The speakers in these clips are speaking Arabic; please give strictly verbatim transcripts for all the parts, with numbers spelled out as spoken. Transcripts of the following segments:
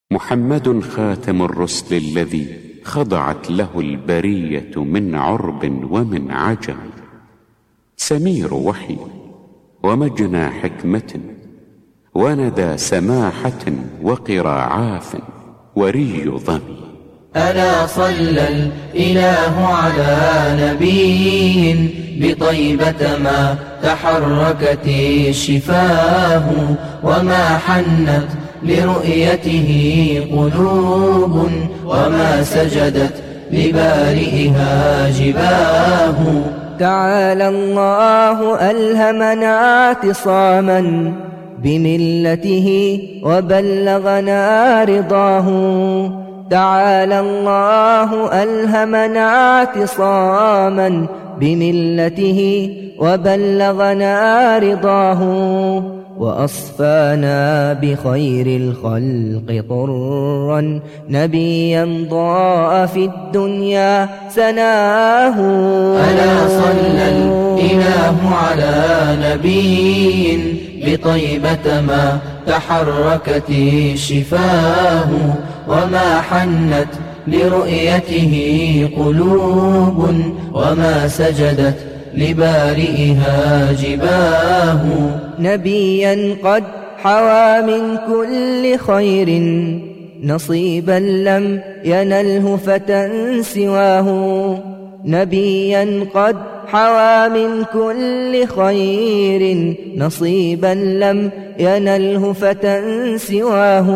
محمد خاتم الرسل الذي خضعت له البرية من عرب ومن عجم، سمير وحي ومجنى حكمة وندى سماحة وقرى عاف وري ظمي. ألا صلى الإله على نبي بطيبة ما تحركت شفاه، وما حنت لرؤيته قلوب، وما سجدت لبارئها جباه. تعالى الله ألهمنا اعتصاما بملته وبلغنا رضاه. تعالى الله ألهمنا اعتصاما بملته وبلغنا رضاه، وأصفانا بخير الخلق طرا نبيا ضاء في الدنيا سناه. ألا صلى الإله على نبي بطيبة ما تحركت شفاه، وما حنت لرؤيته قلوب، وما سجدت لبارئها جباه. نبيا قد حوى من كل خير نصيبا لم ينله فتى سواه. نبيا قد حوى من كل خير نصيبا لم ينله فتى سواه.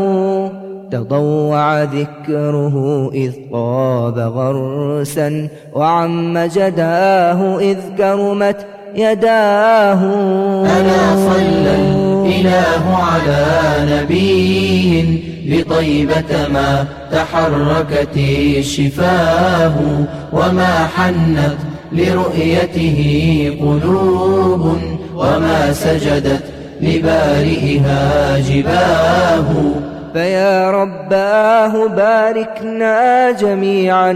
تضوع ذكره إذ طاب غرسا، وعم جداه إذ كرمت يداه. ألا صلى الإله على نبي بطيبة ما تحركت شفاه، وما حنت لرؤيته قلوب، وما سجدت لبارئها جباه. فيا رباه باركنا جميعا،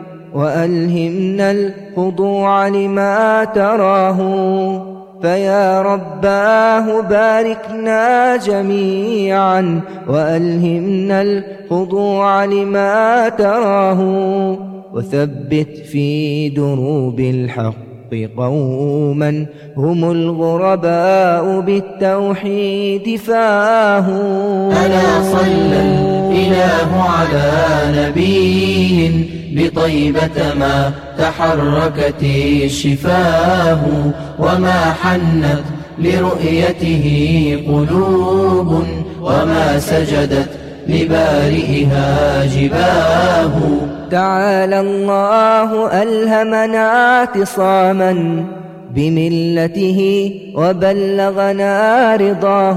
وألهمنا الخضوع لما تراه. فيا رباه باركنا جميعا، وألهمنا الخضوع لما تراه. وثبت في دروب الحق قوما هم الغرباء بالتوحيد فاه. ألا صلى الإله على نبي بطيبة ما تحركت شفاه، وما حنت لرؤيته قلوب، وما سجدت لبارئها جباه. تعالى الله ألهمنا اعتصاما بملته وبلغنا رضاه.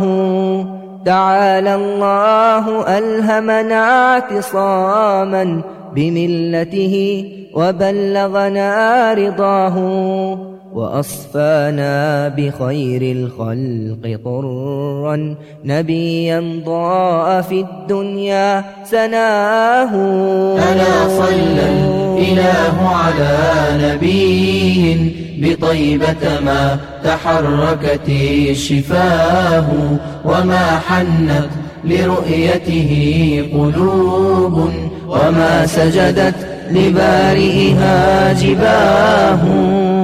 تعالى الله ألهمنا اعتصاما بملته وبلغنا رضاه، وأصفانا بخير الخلق طرا نبيا ضاء في الدنيا سناه. ألا صلى الإله على نبي بطيبة ما تحركت شفاه، وما حنت لرؤيته قلوب، وما سجدت لبارئها جباه.